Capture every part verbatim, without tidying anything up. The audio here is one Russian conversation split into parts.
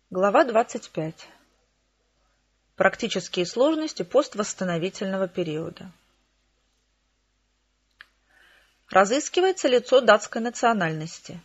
Глава двадцать пять. Практические сложности поствосстановительного периода. Разыскивается лицо датской национальности.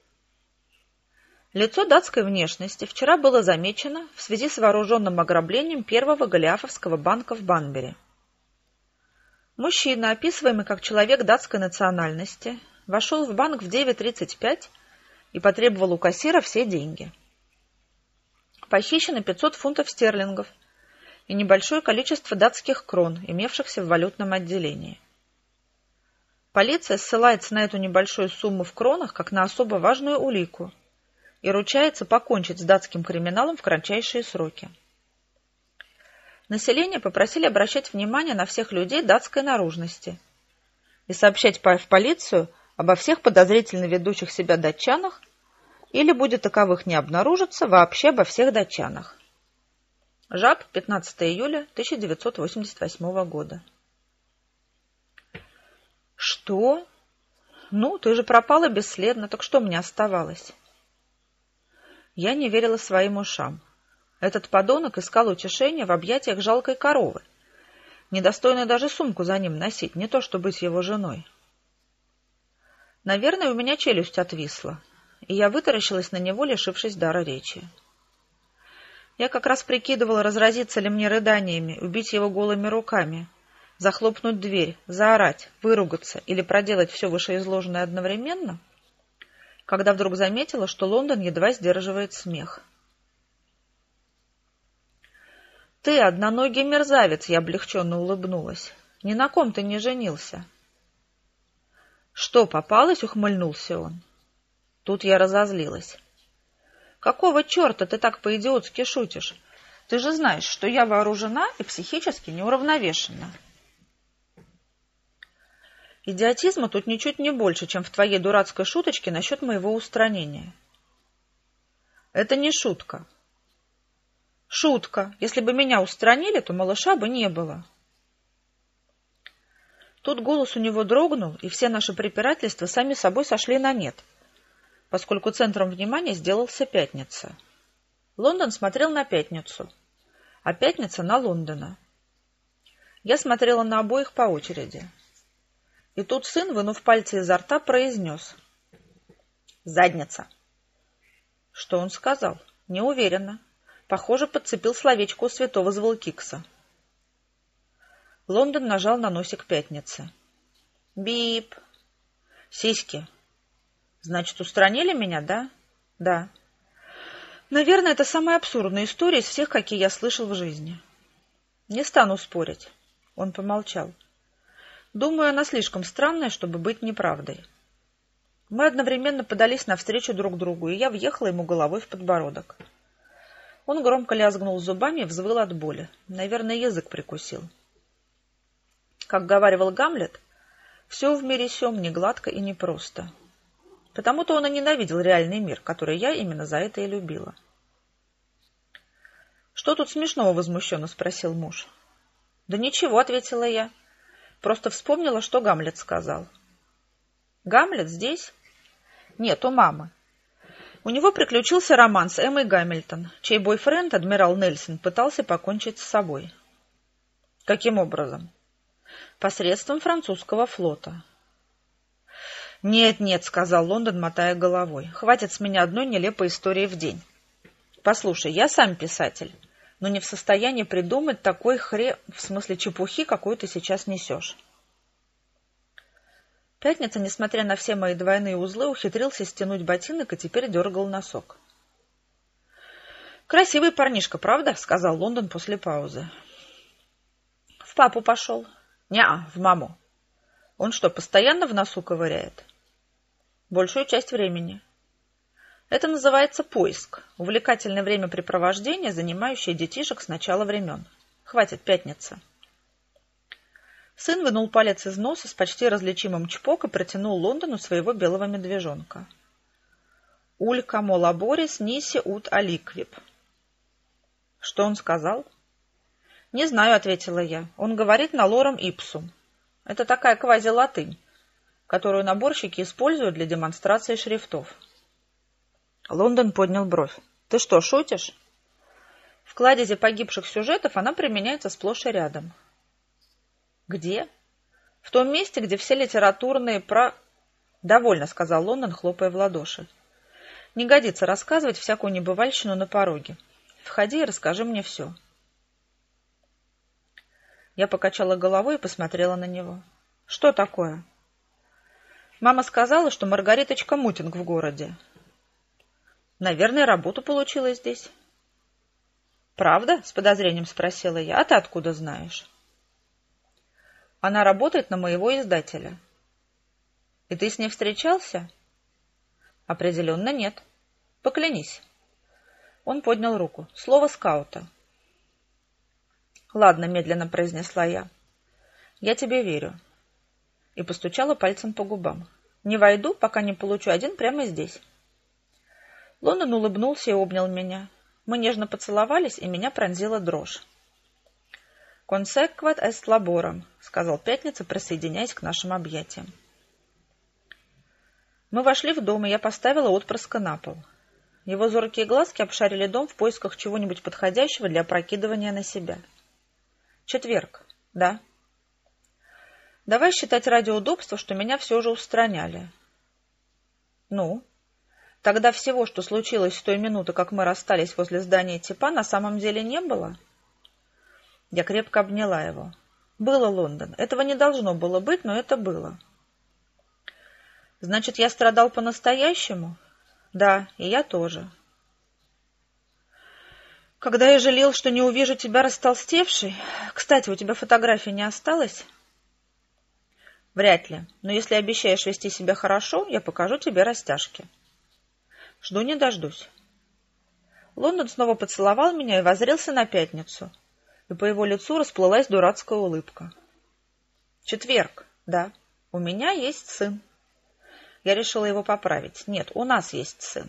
Лицо датской внешности вчера было замечено в связи с вооруженным ограблением первого Голиафовского банка в Банбери. Мужчина, описываемый как человек датской национальности, вошел в банк в девять тридцать пять и потребовал у кассира все деньги. Похищено пятьсот фунтов стерлингов и небольшое количество датских крон, имевшихся в валютном отделении. Полиция ссылается на эту небольшую сумму в кронах как на особо важную улику и ручается покончить с датским криминалом в кратчайшие сроки. Население попросили обращать внимание на всех людей датской наружности и сообщать в полицию обо всех подозрительно ведущих себя датчанах, или, будет таковых не обнаружиться, вообще обо всех датчанах. Жаб, пятнадцатого июля тысяча девятьсот восемьдесят восьмого года. Что? Ну, ты же пропала бесследно, так что мне оставалось? Я не верила своим ушам. Этот подонок искал утешения в объятиях жалкой коровы, недостойной даже сумку за ним носить, не то что быть его женой. Наверное, у меня челюсть отвисла, и я вытаращилась на него, лишившись дара речи. Я как раз прикидывала, разразиться ли мне рыданиями, убить его голыми руками, захлопнуть дверь, заорать, выругаться или проделать все вышеизложенное одновременно, когда вдруг заметила, что Лондон едва сдерживает смех. «Ты, одноногий мерзавец!» — я облегченно улыбнулась. «Ни на ком ты не женился». «Что, попалась?» — ухмыльнулся он. Тут я разозлилась. «Какого черта ты так по-идиотски шутишь? Ты же знаешь, что я вооружена и психически неуравновешена». Идиотизма тут ничуть не больше, чем в твоей дурацкой шуточке насчет моего устранения. Это не шутка. Шутка. Если бы меня устранили, то малыша бы не было. Тут голос у него дрогнул, и все наши препирательства сами собой сошли на нет, поскольку центром внимания сделался Пятница. Лондон смотрел на Пятницу, а Пятница на Лондона. Я смотрела на обоих по очереди. И тут сын, вынув пальцы изо рта, произнес: «Задница». Что он сказал? Не уверена. Похоже, подцепил словечко у святого Зволкикса. Лондон нажал на носик Пятницы. «Бип. Сиськи. Значит, устранили меня, да?» «Да». «Наверное, это самая абсурдная история из всех, какие я слышал в жизни». «Не стану спорить». Он помолчал. «Думаю, она слишком странная, чтобы быть неправдой». Мы одновременно подались навстречу друг другу, и я въехала ему головой в подбородок. Он громко лязгнул зубами и взвыл от боли. Наверное, язык прикусил. Как говаривал Гамлет, все в мире сём не гладко и непросто. Потому-то он и ненавидел реальный мир, который я именно за это и любила. «Что тут смешного?» — возмущенно спросил муж. «Да ничего», — ответила я. «Просто вспомнила, что Гамлет сказал». «Гамлет здесь?» «Нет, у мамы. У него приключился роман с Эммой Гамильтон, чей бойфренд, адмирал Нельсон, пытался покончить с собой». «Каким образом?» «Посредством французского флота». «Нет, нет», — сказал Лондон, мотая головой. «Хватит с меня одной нелепой истории в день. Послушай, я сам писатель, но не в состоянии придумать такой хре... в смысле чепухи, какую ты сейчас несешь». Пятница, несмотря на все мои двойные узлы, ухитрился стянуть ботинок и теперь дергал носок. «Красивый парнишка, правда?» — сказал Лондон после паузы. «В папу пошел?» «Не-а, в маму». «Он что, постоянно в носу ковыряет?» «Большую часть времени». «Это называется поиск, увлекательное времяпрепровождение, занимающее детишек с начала времен. Хватит, Пятница». Сын вынул палец из носа с почти различимым чпок и протянул Лондону своего белого медвежонка. «Улька молаборис ниси ут аликвип». «Что он сказал?» «Не знаю», — ответила я. «Он говорит на лорем ипсум. Это такая квази-латынь, которую наборщики используют для демонстрации шрифтов». Лондон поднял бровь. Ты что, шутишь? В кладезе погибших сюжетов она применяется сплошь и рядом. Где? В том месте, где все литературные про... Довольно, сказал Лондон, хлопая в ладоши. Не годится рассказывать всякую небывальщину на пороге. Входи и расскажи мне все. Я покачала головой и посмотрела на него. Что такое? Мама сказала, что Маргариточка мутинг в городе. Наверное, работу получила здесь. Правда? С подозрением спросила я. А ты откуда знаешь? Она работает на моего издателя. И ты с ней встречался? Определенно нет. Поклянись. Он поднял руку. Слово скаута. Ладно, медленно произнесла я. Я тебе верю. И постучала пальцем по губам. Не войду, пока не получу один прямо здесь. Лондон улыбнулся и обнял меня. Мы нежно поцеловались, и меня пронзила дрожь. «Consequat est laborum», — сказал Пятница, присоединяясь к нашим объятиям. Мы вошли в дом, и я поставила отпрыска на пол. Его зоркие глазки обшарили дом в поисках чего-нибудь подходящего для опрокидывания на себя. Четверг. Да. Давай считать ради удобства, что меня все же устраняли. Ну? Тогда всего, что случилось с той минуты, как мы расстались возле здания ТИПа, на самом деле не было? Я крепко обняла его. Было, Лондон. Этого не должно было быть, но это было. Значит, я страдал по-настоящему? Да, и я тоже. Когда я жалел, что не увижу тебя растолстевшей... Кстати, у тебя фотографии не осталось? Вряд ли. Но если обещаешь вести себя хорошо, я покажу тебе растяжки. Жду не дождусь. Лондон снова поцеловал меня и воззрелся на Пятницу. И по его лицу расплылась дурацкая улыбка. Четверг. Да. У меня есть сын. Я решила его поправить. Нет, у нас есть сын.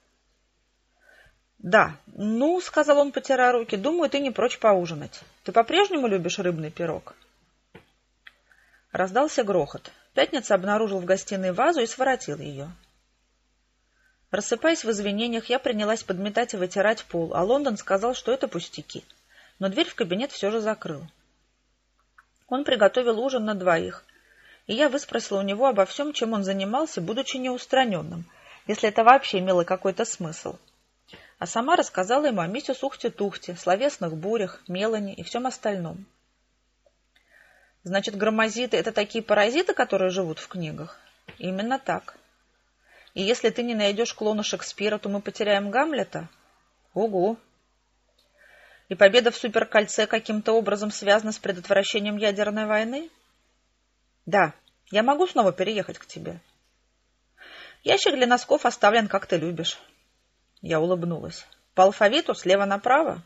Да, ну, сказал он, потирая руки, думаю, ты не прочь поужинать. Ты по-прежнему любишь рыбный пирог? Раздался грохот. Пятница обнаружил в гостиной вазу и своротил ее. Рассыпаясь в извинениях, я принялась подметать и вытирать пол, а Лондон сказал, что это пустяки. Но дверь в кабинет все же закрыл. Он приготовил ужин на двоих, и я выспросила у него обо всем, чем он занимался, будучи неустраненным, если это вообще имело какой-то смысл. А сама рассказала ему о миссис Ухте-Тухте, словесных бурях, Мелани и всем остальном. Значит, громозиты — это такие паразиты, которые живут в книгах? Именно так. И если ты не найдешь клона Шекспира, то мы потеряем Гамлета? Угу. И победа в суперкольце каким-то образом связана с предотвращением ядерной войны? Да, я могу снова переехать к тебе. Ящик для носков оставлен, как ты любишь. Я улыбнулась. По алфавиту слева направо?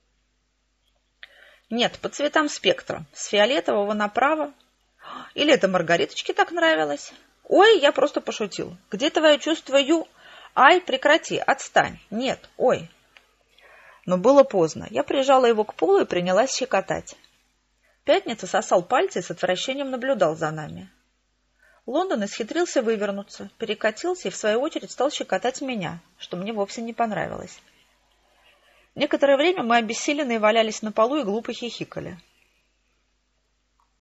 Нет, по цветам спектра. С фиолетового направо. Или это Маргариточке так нравилось? Ой, я просто пошутил. Где твое чувство ю? Ай, прекрати, отстань. Нет, ой. Но было поздно. Я прижала его к полу и принялась щекотать. Пятница сосал пальцы и с отвращением наблюдал за нами. Лондон исхитрился вывернуться, перекатился и, в свою очередь, стал щекотать меня, что мне вовсе не понравилось. Некоторое время мы обессиленные валялись на полу и глупо хихикали.